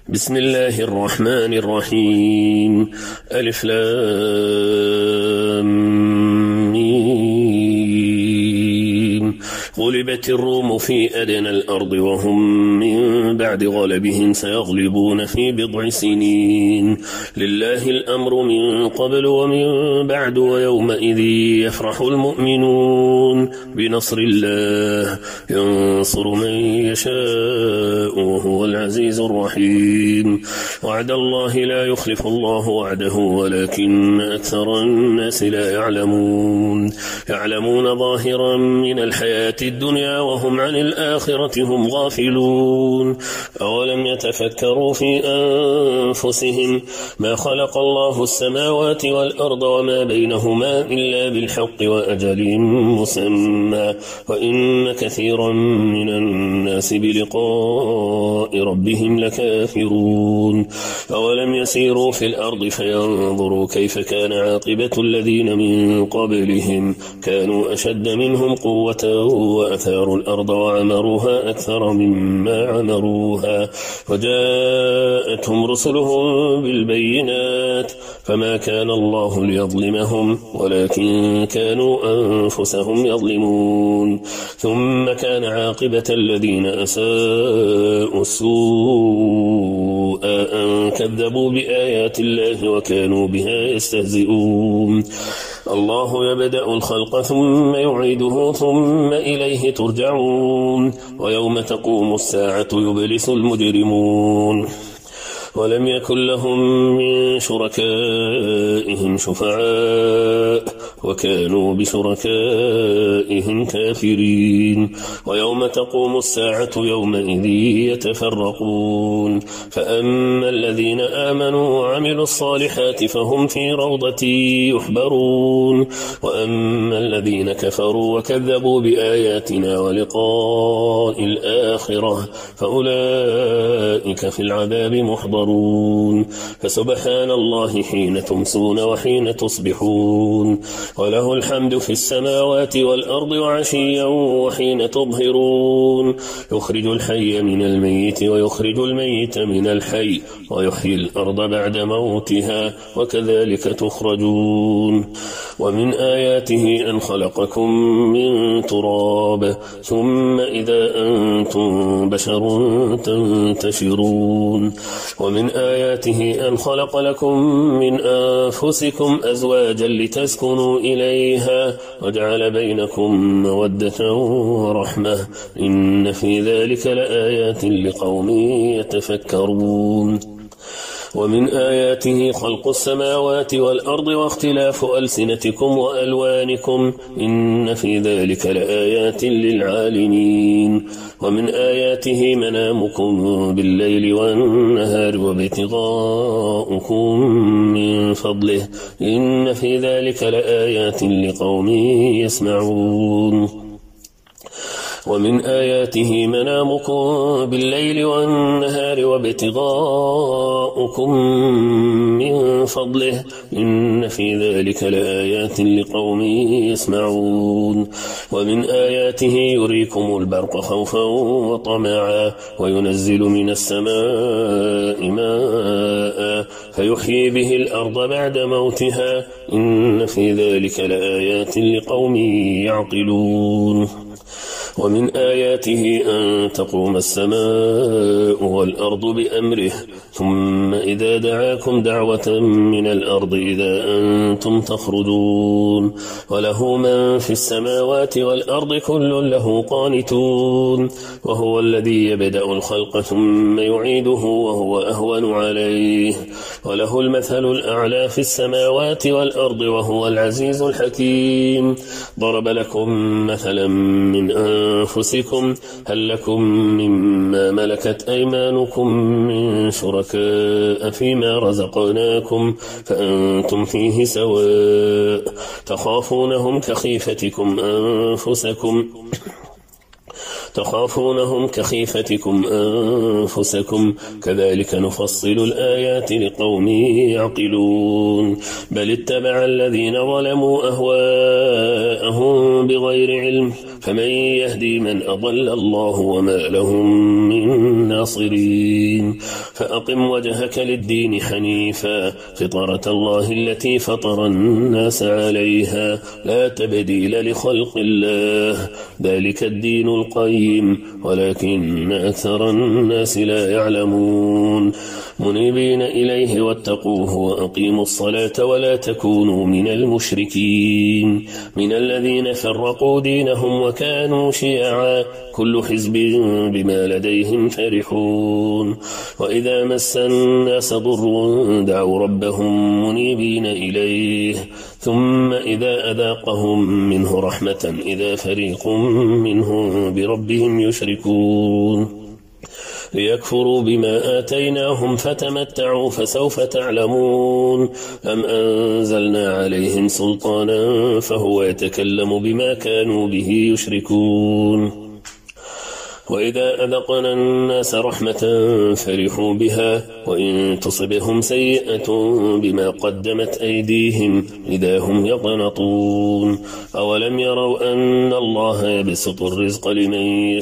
بسم الله الرحمن الرحيم. ألف لام ميم. غلبت الروم في أدنى الأرض وهم من بعد غلبهم سيغلبون في بضع سنين. لله الأمر من قبل ومن بعد ويومئذ يفرح المؤمنون بنصر الله ينصر من يشاء وهو العزيز الرحيم. وعد الله لا يخلف الله وعده ولكن أكثر الناس لا يعلمون ظاهرا من الحياة الدنيا وهم عن الآخرة هم غافلون. أولم يتفكروا في أنفسهم ما خلق الله السماوات والأرض وما بينهما إلا بالحق وأجل مسمى وإن كثيرا من الناس بلقاء ربهم لكافرون. أولم يسيروا في الأرض فينظروا كيف كان عاقبة الذين من قبلهم كانوا أشد منهم قوة وأثاروا الأرض وعمروها أكثر مما عمروها وجاءتهم رسلهم بالبينات فما كان الله ليظلمهم ولكن كانوا أنفسهم يظلمون. ثم كان عاقبة الذين أساءوا السوء أن كذبوا بآيات الله وكانوا بها يستهزئون. الله يبدأ الخلق ثم يعيده ثم إليه ترجعون. ويوم تقوم الساعة يبلس المجرمون ولم يكن لهم من شركائهم شفعاء وكانوا بشركائهم كافرين. ويوم تقوم الساعة يومئذ يتفرقون فأما الذين آمنوا وعملوا الصالحات فهم في روضة يحبرون وأما الذين كفروا وكذبوا بآياتنا ولقاء الآخرة فأولئك في العذاب محضرون. فسبحان الله حين تمسون وحين تصبحون وله الحمد في السماوات والأرض وعشيا وحين تظهرون. يخرج الحي من الميت ويخرج الميت من الحي ويحيي الأرض بعد موتها وكذلك تخرجون. ومن آياته أن خلقكم من تراب ثم إذا أنتم بشر تنتشرون. ومن آياته أن خلق لكم من أنفسكم أزواجا لتسكنوا إليها وجعل بينكم مودة ورحمة إن في ذلك لآيات لقوم يتفكرون. ومن آياته خلق السماوات والأرض واختلاف ألسنتكم وألوانكم إن في ذلك لآيات للعالمين. ومن آياته منامكم بالليل والنهار وابتغاؤكم من فضله إن في ذلك لآيات لقوم يسمعون. ومن آياته منامكم بالليل والنهار وابتغاؤكم من فضله إن في ذلك لآيات لقوم يسمعون. ومن آياته يريكم البرق خوفا وطمعا وينزل من السماء ماء فيحيي به الأرض بعد موتها إن في ذلك لآيات لقوم يعقلون. ومن آياته أن تقوم السماء والأرض بأمره ثم إذا دعاكم دعوة من الأرض إذا أنتم تخرجون. وله من في السماوات والأرض كل له قانتون وهو الذي يبدأ الخلق ثم يعيده وهو أهون عليه وله المثل الأعلى في السماوات والأرض وهو العزيز الحكيم. ضرب لكم مثلا من أنفسكم هل لكم مما ملكت أيمانكم من شركاء فيما رزقناكم فأنتم فيه سواء تخافونهم كخيفتكم أنفسكم تخافونهم كخيفتكم أنفسكم كذلك نفصل الآيات لقوم يعقلون بل اتبع الذين ظلموا أهواءهم بغير علم فمن يهدي من أضل الله وما لهم من ناصرين فأقم وجهك للدين حنيفا فطرة الله التي فطر الناس عليها لا تبديل لخلق الله ذلك الدين القيم ولكن أكثر الناس لا يعلمون منيبين إليه واتقوه وأقيموا الصلاة ولا تكونوا من المشركين من الذين فرقوا دينهم وكانوا شيعا كل حزب بما لديهم فرحون وإذا مس الناس ضر دعوا ربهم منيبين إليه ثم إذا أذاقهم منه رحمة إذا فريق منهم بربهم يشركون ليكفروا بما آتيناهم فتمتعوا فسوف تعلمون أم أنزلنا عليهم سلطانا فهو يتكلم بما كانوا به يشركون وإذا أذقنا الناس رحمة فرحوا بها وإن تصبهم سيئة بما قدمت أيديهم إذا هم يقنطون أولم يروا أن الله يبسط الرزق لمن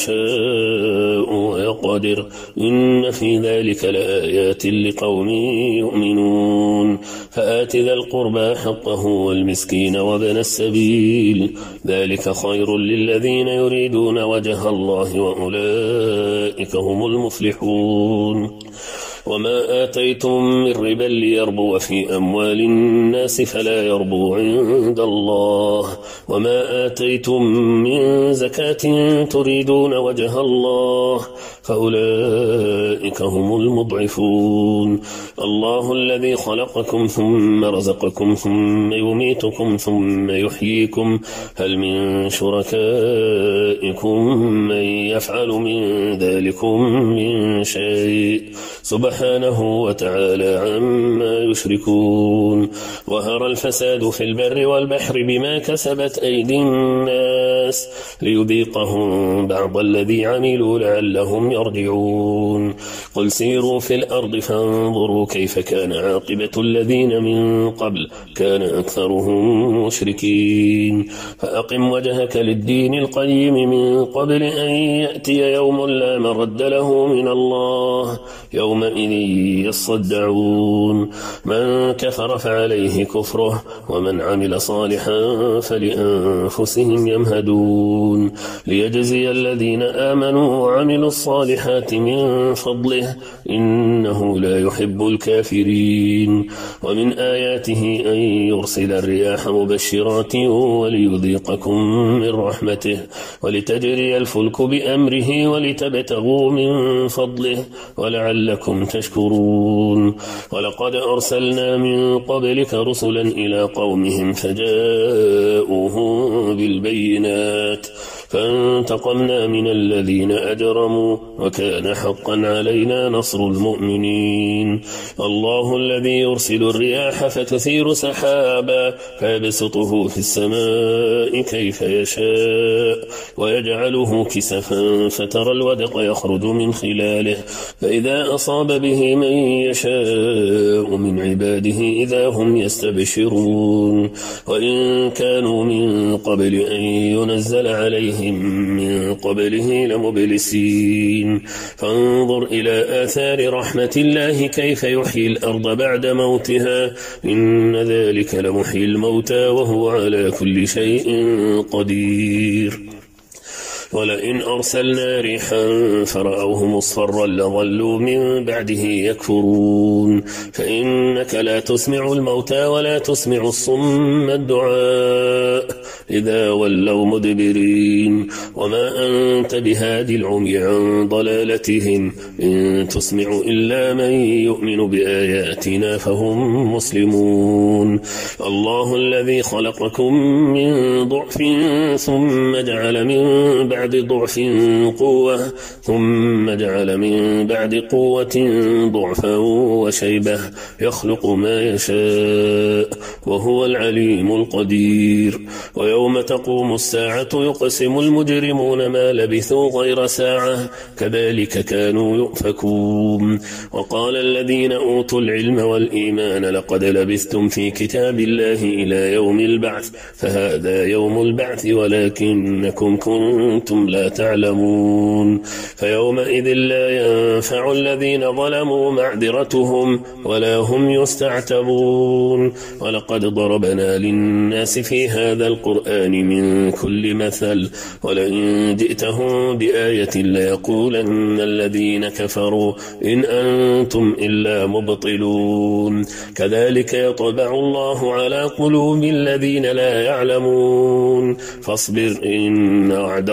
يشاء ويقدر إن في ذلك لآيات لقوم يؤمنون فآت ذا القربى حقه والمسكين وابن السبيل ذلك خير للذين يريدون وجه الله وأولئك هم المفلحون وما آتيتم من ربا ليربو في أموال الناس فلا يربو عند الله وما آتيتم من زكاة تريدون وجه الله فأولئك هم المضعفون الله الذي خلقكم ثم رزقكم ثم يميتكم ثم يحييكم هل من شركائكم من يفعل من ذلكم من شيء سبحانه وتعالى عما يشركون وهر الفساد في البر والبحر بما كسبت أيدي الناس ليذيقهم بعض الذي عملوا لعلهم يرجعون قل سيروا في الأرض فانظروا كيف كان عاقبة الذين من قبل كان أكثرهم مشركين فأقم وجهك للدين القيم من قبل أن يأتي يوم لا مرد له من الله يومئذ يصدعون من كفر فعليه كفره ومن عمل صالحا فلأنفسهم يمهدون ليجزي الذين آمنوا وعملوا الصالحات من فضله إنه لا يحب الكافرين ومن آياته أن يرسل الرياح مبشرات وليذيقكم من رحمته ولتجري الفلك بأمره ولتبتغوا من فضله ولعلكم تشكرون ولقد أرسلنا من قبلك رسلا إلى قومهم فجاءوهم بالبينات فانتقمنا من الذين أجرموا وكان حقا علينا نصر المؤمنين الله الذي يرسل الرياح فتثير سحابا فيبسطه في السماء كيف يشاء ويجعله كسفا فترى الودق يخرج من خلاله فإذا أصاب به من يشاء من عباده إذا هم يستبشرون وإن كانوا من قبل أن ينزل عليهم من قبله لمبلسين فانظر إلى آثار رحمة الله كيف يحيي الأرض بعد موتها إن ذلك لمحيي الموتى وهو على كل شيء قدير ولئن أرسلنا ريحا فرأوه مصفرا لظلوا من بعده يكفرون فإنك لا تسمع الموتى ولا تسمع الصم الدعاء إذا ولوا مدبرين وما أنت بهادي العمي عن ضلالتهم إن تسمع إلا من يؤمن بآياتنا فهم مسلمون الله الذي خلقكم من ضعف ثم جعل من بعد بعد ضعف قوة ثم جعل من بعد قوة ضعفا وشيبة يخلق ما يشاء وهو العليم القدير. ويوم تقوم الساعة يقسم المجرمون ما لبثوا غير ساعة كذلك كانوا يؤفكون. وقال الذين أوتوا العلم والإيمان لقد لبثتم في كتاب الله إلى يوم البعث فهذا يوم البعث ولكنكم كنتم لا تعلمون. فيومئذ لا ينفع الذين ظلموا معذرتهم ولا هم يستعتبون. ولقد ضربنا للناس في هذا القرآن من كل مثل ولئن جئتهم بآية ليقولن الذين كفروا إن أنتم إلا مبطلون. كذلك يطبع الله على قلوب الذين لا يعلمون. فاصبر إن وعد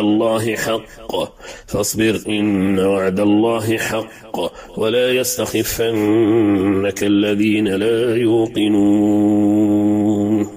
الله حق ولا يستخفنك الذين لا يوقنون.